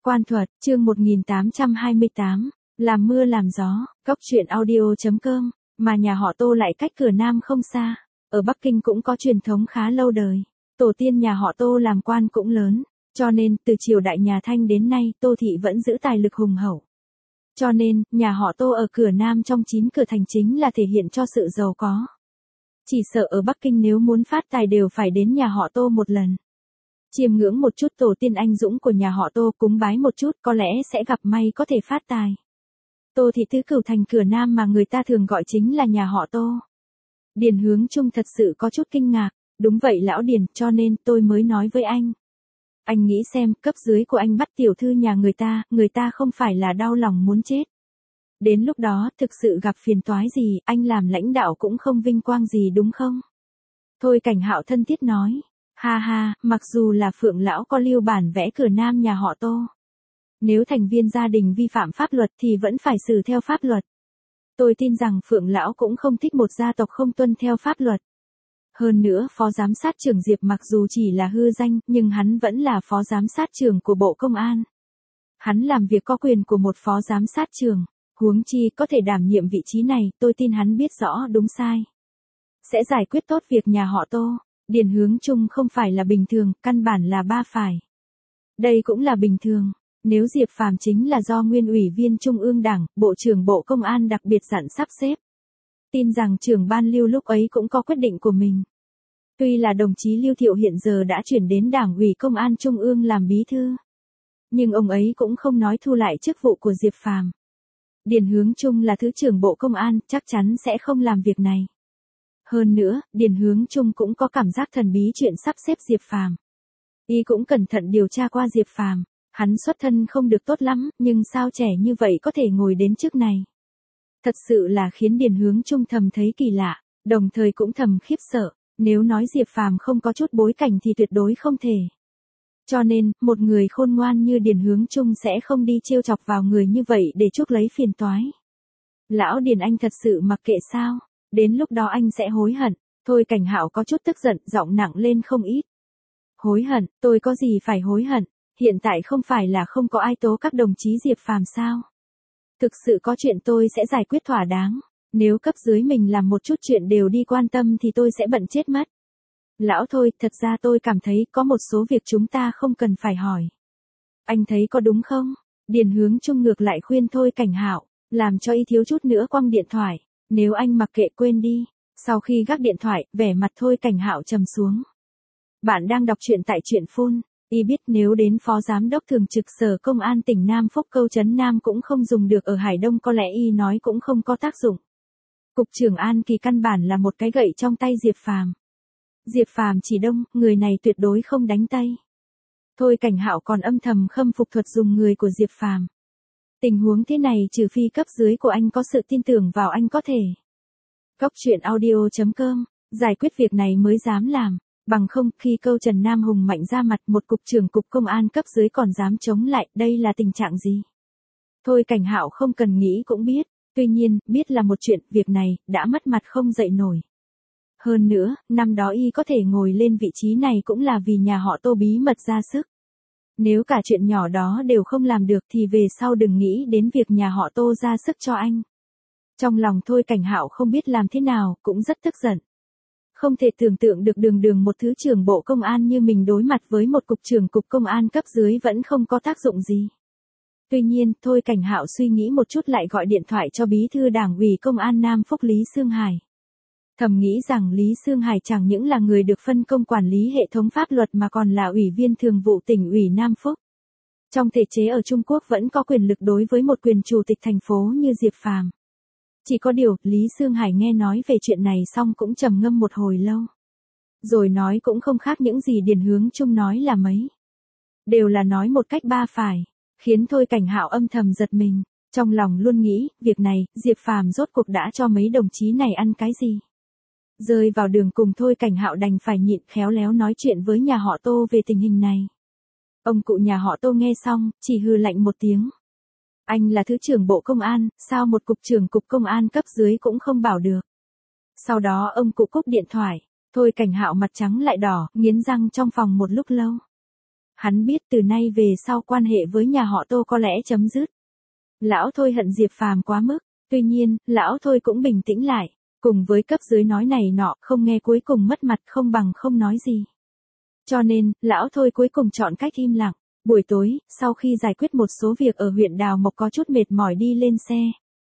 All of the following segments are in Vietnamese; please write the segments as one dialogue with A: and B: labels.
A: Quan thuật, chương 1828, làm mưa làm gió, góc truyện audio.com, mà nhà họ Tô lại cách cửa Nam không xa. Ở Bắc Kinh cũng có truyền thống khá lâu đời. Tổ tiên nhà họ Tô làm quan cũng lớn, cho nên từ triều đại nhà Thanh đến nay Tô thị vẫn giữ tài lực hùng hậu. Cho nên, nhà họ Tô ở cửa Nam trong 9 cửa thành chính là thể hiện cho sự giàu có. Chỉ sợ ở Bắc Kinh nếu muốn phát tài đều phải đến nhà họ Tô một lần. Chiêm ngưỡng một chút tổ tiên anh dũng của nhà họ Tô, cúng bái một chút có lẽ sẽ gặp may có thể phát tài. Tô thị tứ cửu thành cửa Nam mà người ta thường gọi chính là nhà họ Tô. Điền Hướng Trung thật sự có chút kinh ngạc, đúng vậy lão Điền, cho nên tôi mới nói với anh. Anh nghĩ xem, cấp dưới của anh bắt tiểu thư nhà người ta không phải là đau lòng muốn chết. Đến lúc đó, thực sự gặp phiền toái gì, anh làm lãnh đạo cũng không vinh quang gì đúng không? Thôi Cảnh Hạo thân thiết nói. Ha ha, mặc dù là Phượng lão có lưu bản vẽ cửa Nam nhà họ Tô. Nếu thành viên gia đình vi phạm pháp luật thì vẫn phải xử theo pháp luật. Tôi tin rằng Phượng lão cũng không thích một gia tộc không tuân theo pháp luật. Hơn nữa, phó giám sát trưởng Diệp mặc dù chỉ là hư danh, nhưng hắn vẫn là phó giám sát trưởng của Bộ Công an. Hắn làm việc có quyền của một phó giám sát trưởng, huống chi có thể đảm nhiệm vị trí này, tôi tin hắn biết rõ đúng sai. Sẽ giải quyết tốt việc nhà họ Tô. Điền Hướng Trung không phải là bình thường, căn bản là ba phải. Đây cũng là bình thường, nếu Diệp Phàm chính là do nguyên ủy viên Trung ương Đảng, Bộ trưởng Bộ Công an đặc biệt dặn sắp xếp. Tin rằng trưởng ban Lưu lúc ấy cũng có quyết định của mình. Tuy là đồng chí Lưu Thiệu hiện giờ đã chuyển đến Đảng ủy Công an Trung ương làm bí thư. Nhưng ông ấy cũng không nói thu lại chức vụ của Diệp Phàm. Điền Hướng Trung là Thứ trưởng Bộ Công an, chắc chắn sẽ không làm việc này. Hơn nữa, Điền Hướng Trung cũng có cảm giác thần bí chuyện sắp xếp Diệp Phàm. Y cũng cẩn thận điều tra qua Diệp Phàm, hắn xuất thân không được tốt lắm, nhưng sao trẻ như vậy có thể ngồi đến chức này. Thật sự là khiến Điền Hướng Trung thầm thấy kỳ lạ, đồng thời cũng thầm khiếp sợ, nếu nói Diệp Phàm không có chút bối cảnh thì tuyệt đối không thể. Cho nên, một người khôn ngoan như Điền Hướng Trung sẽ không đi trêu chọc vào người như vậy để chuốc lấy phiền toái. Lão Điền anh thật sự mặc kệ sao? Đến lúc đó anh sẽ hối hận. Thôi Cảnh Hạo có chút tức giận, giọng nặng lên không ít. Hối hận, tôi có gì phải hối hận, hiện tại không phải là không có ai tố các đồng chí Diệp Phàm sao. Thực sự có chuyện tôi sẽ giải quyết thỏa đáng, nếu cấp dưới mình làm một chút chuyện đều đi quan tâm thì tôi sẽ bận chết mất. Lão Thôi, thật ra tôi cảm thấy có một số việc chúng ta không cần phải hỏi. Anh thấy có đúng không? Điền Hướng Trung ngược lại khuyên Thôi Cảnh Hạo, làm cho y thiếu chút nữa quăng điện thoại. Nếu anh mặc kệ quên đi. Sau khi gác điện thoại, vẻ mặt Thôi Cảnh Hạo trầm xuống. Bạn đang đọc truyện tại truyện phun. Y biết nếu đến phó giám đốc thường trực sở công an tỉnh Nam Phúc Câu Trấn Nam cũng không dùng được ở Hải Đông, có lẽ y nói cũng không có tác dụng. Cục trưởng An Kỳ căn bản là một cái gậy trong tay Diệp Phàm. Diệp Phàm chỉ đông, người này tuyệt đối không đánh tây. Thôi Cảnh Hạo còn âm thầm khâm phục thuật dùng người của Diệp Phàm. Tình huống thế này trừ phi cấp dưới của anh có sự tin tưởng vào anh có thể. Góc truyện audio.com, giải quyết việc này mới dám làm, bằng không khi Câu Trần Nam hùng mạnh ra mặt một cục trưởng cục công an cấp dưới còn dám chống lại, đây là tình trạng gì? Thôi Cảnh Hạo không cần nghĩ cũng biết, tuy nhiên, biết là một chuyện, việc này, đã mất mặt không dậy nổi. Hơn nữa, năm đó y có thể ngồi lên vị trí này cũng là vì nhà họ Tô bí mật ra sức. Nếu cả chuyện nhỏ đó đều không làm được thì về sau đừng nghĩ đến việc nhà họ Tô ra sức cho anh. Trong lòng Thôi Cảnh Hạo không biết làm thế nào, cũng rất tức giận. Không thể tưởng tượng được đường một thứ trưởng Bộ Công an như mình đối mặt với một cục trưởng cục công an cấp dưới vẫn không có tác dụng gì. Tuy nhiên, Thôi Cảnh Hạo suy nghĩ một chút lại gọi điện thoại cho bí thư Đảng ủy Công an Nam Phúc Lý Sương Hải. Thầm nghĩ rằng Lý Sương Hải chẳng những là người được phân công quản lý hệ thống pháp luật mà còn là ủy viên thường vụ tỉnh ủy Nam Phúc. Trong thể chế ở Trung Quốc vẫn có quyền lực đối với một quyền chủ tịch thành phố như Diệp Phàm. Chỉ có điều, Lý Sương Hải nghe nói về chuyện này xong cũng trầm ngâm một hồi lâu. Rồi nói cũng không khác những gì Điền Hướng Trung nói là mấy. Đều là nói một cách ba phải, khiến Thôi Cảnh Hạo âm thầm giật mình, trong lòng luôn nghĩ, việc này, Diệp Phàm rốt cuộc đã cho mấy đồng chí này ăn cái gì. Rơi vào đường cùng Thôi Cảnh Hạo đành phải nhịn khéo léo nói chuyện với nhà họ Tô về tình hình này. Ông cụ nhà họ Tô nghe xong, chỉ hừ lạnh một tiếng. Anh là Thứ trưởng Bộ Công an, sao một cục trưởng cục công an cấp dưới cũng không bảo được. Sau đó ông cụ cúp điện thoại, Thôi Cảnh Hạo mặt trắng lại đỏ, nghiến răng trong phòng một lúc lâu. Hắn biết từ nay về sau quan hệ với nhà họ Tô có lẽ chấm dứt. Lão Thôi hận Diệp Phàm quá mức, tuy nhiên, lão Thôi cũng bình tĩnh lại, cùng với cấp dưới nói này nọ, không nghe cuối cùng mất mặt không bằng không nói gì. Cho nên, lão Thôi cuối cùng chọn cách im lặng. Buổi tối, sau khi giải quyết một số việc ở huyện Đào Mộc có chút mệt mỏi đi lên xe.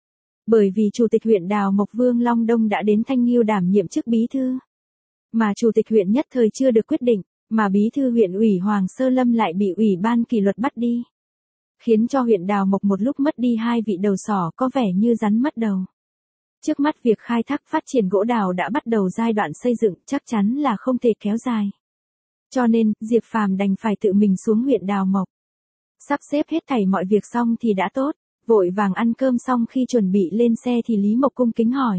A: Bởi vì chủ tịch huyện Đào Mộc Vương Long Đông đã đến Thanh Nghiêu đảm nhiệm chức bí thư. Mà chủ tịch huyện nhất thời chưa được quyết định, mà bí thư huyện ủy Hoàng Sơ Lâm lại bị ủy ban kỷ luật bắt đi. Khiến cho huyện Đào Mộc một lúc mất đi 2 vị đầu sỏ có vẻ như rắn mất đầu. Trước mắt việc khai thác phát triển gỗ đào đã bắt đầu giai đoạn xây dựng chắc chắn là không thể kéo dài. Cho nên, Diệp Phàm đành phải tự mình xuống huyện Đào Mộc. Sắp xếp hết thảy mọi việc xong thì đã tốt, vội vàng ăn cơm xong khi chuẩn bị lên xe thì Lý Mộc cung kính hỏi.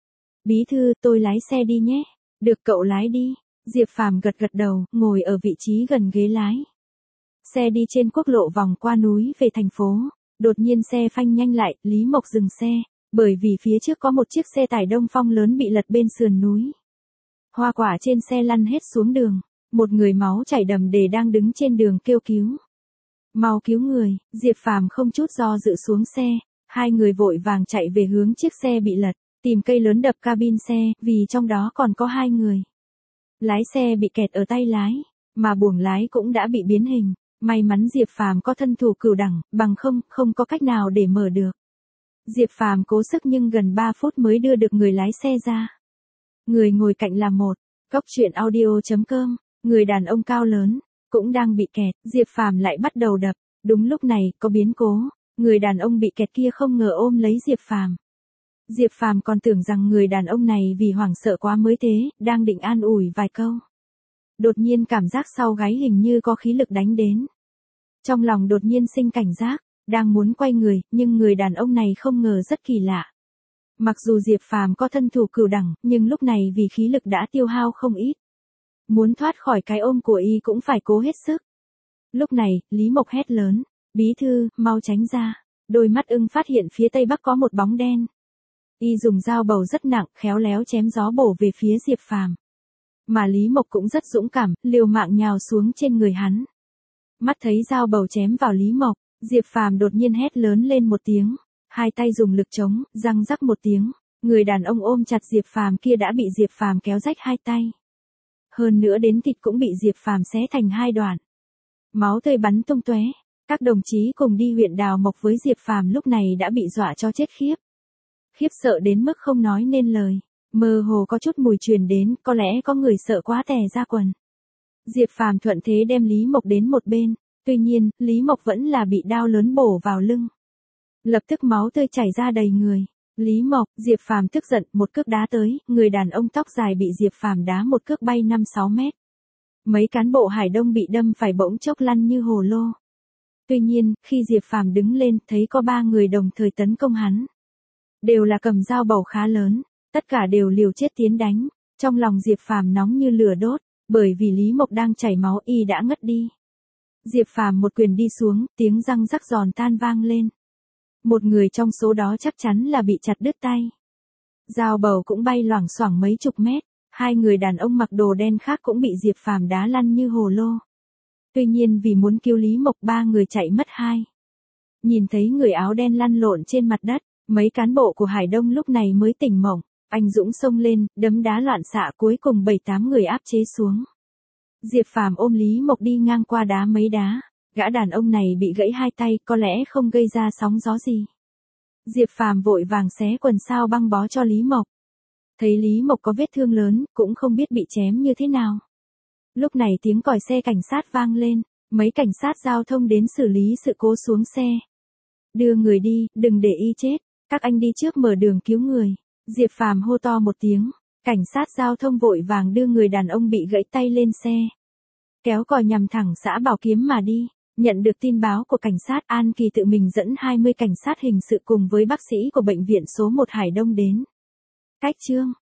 A: Bí thư, tôi lái xe đi nhé. Được cậu lái đi. Diệp Phàm gật gật đầu, ngồi ở vị trí gần ghế lái. Xe đi trên quốc lộ vòng qua núi về thành phố. Đột nhiên xe phanh nhanh lại, Lý Mộc dừng xe, bởi vì phía trước có một chiếc xe tải Đông Phong lớn bị lật bên sườn núi. Hoa quả trên xe lăn hết xuống đường. Một người máu chảy đầm đìa đang đứng trên đường kêu cứu. Mau cứu người, Diệp Phàm không chút do dự xuống xe, hai người vội vàng chạy về hướng chiếc xe bị lật, tìm cây lớn đập cabin xe, vì trong đó còn có 2 người. Lái xe bị kẹt ở tay lái, mà buồng lái cũng đã bị biến hình, may mắn Diệp Phàm có thân thủ cửu đẳng, bằng không có cách nào để mở được. Diệp Phàm cố sức nhưng gần 3 phút mới đưa được người lái xe ra. Người ngồi cạnh là một, Cốc Truyện Audio.com. Người đàn ông cao lớn, cũng đang bị kẹt, Diệp Phàm lại bắt đầu đập, đúng lúc này, có biến cố, người đàn ông bị kẹt kia không ngờ ôm lấy Diệp Phàm. Diệp Phàm còn tưởng rằng người đàn ông này vì hoảng sợ quá mới thế, đang định an ủi vài câu. Đột nhiên cảm giác sau gáy hình như có khí lực đánh đến. Trong lòng đột nhiên sinh cảnh giác, đang muốn quay người, nhưng người đàn ông này không ngờ rất kỳ lạ. Mặc dù Diệp Phàm có thân thủ cửu đẳng, nhưng lúc này vì khí lực đã tiêu hao không ít. Muốn thoát khỏi cái ôm của y cũng phải cố hết sức. Lúc này, Lý Mộc hét lớn, bí thư, mau tránh ra. Đôi mắt ưng phát hiện phía tây bắc có một bóng đen. Y dùng dao bầu rất nặng, khéo léo chém gió bổ về phía Diệp Phàm. Mà Lý Mộc cũng rất dũng cảm, liều mạng nhào xuống trên người hắn. Mắt thấy dao bầu chém vào Lý Mộc, Diệp Phàm đột nhiên hét lớn lên một tiếng, hai tay dùng lực chống, răng rắc một tiếng, người đàn ông ôm chặt Diệp Phàm kia đã bị Diệp Phàm kéo rách hai tay. Hơn nữa đến thịt cũng bị Diệp Phàm xé thành 2 đoạn. Máu tươi bắn tung tóe. Các đồng chí cùng đi huyện Đào Mộc với Diệp Phàm lúc này đã bị dọa cho chết khiếp. Khiếp sợ đến mức không nói nên lời. Mơ hồ có chút mùi truyền đến, có lẽ có người sợ quá tè ra quần. Diệp Phàm thuận thế đem Lý Mộc đến một bên, tuy nhiên, Lý Mộc vẫn là bị đao lớn bổ vào lưng. Lập tức máu tươi chảy ra đầy người. Lý Mộc, Diệp Phàm tức giận, một cước đá tới, người đàn ông tóc dài bị Diệp Phàm đá một cước bay 5-6 mét. Mấy cán bộ Hải Đông bị đâm phải bỗng chốc lăn như hồ lô. Tuy nhiên, khi Diệp Phàm đứng lên, thấy có 3 người đồng thời tấn công hắn. Đều là cầm dao bầu khá lớn, tất cả đều liều chết tiến đánh. Trong lòng Diệp Phàm nóng như lửa đốt, bởi vì Lý Mộc đang chảy máu y đã ngất đi. Diệp Phàm một quyền đi xuống, tiếng răng rắc giòn tan vang lên. Một người trong số đó chắc chắn là bị chặt đứt tay. Dao bầu cũng bay loảng xoảng mấy chục mét, 2 người đàn ông mặc đồ đen khác cũng bị Diệp Phàm đá lăn như hồ lô. Tuy nhiên vì muốn cứu Lý Mộc 3 người chạy mất 2. Nhìn thấy người áo đen lăn lộn trên mặt đất, mấy cán bộ của Hải Đông lúc này mới tỉnh mộng, anh dũng xông lên, đấm đá loạn xạ cuối cùng 7-8 người áp chế xuống. Diệp Phàm ôm Lý Mộc đi ngang qua đá mấy đá. Gã đàn ông này bị gãy 2 tay, có lẽ không gây ra sóng gió gì. Diệp Phàm vội vàng xé quần sao băng bó cho Lý Mộc. Thấy Lý Mộc có vết thương lớn, cũng không biết bị chém như thế nào. Lúc này tiếng còi xe cảnh sát vang lên, mấy cảnh sát giao thông đến xử lý sự cố xuống xe. Đưa người đi, đừng để y chết, các anh đi trước mở đường cứu người. Diệp Phàm hô to một tiếng, cảnh sát giao thông vội vàng đưa người đàn ông bị gãy tay lên xe. Kéo còi nhằm thẳng xã Bảo Kiếm mà đi. Nhận được tin báo của cảnh sát, An Kỳ tự mình dẫn 20 cảnh sát hình sự cùng với bác sĩ của bệnh viện số 1 Hải Đông đến. Cách chương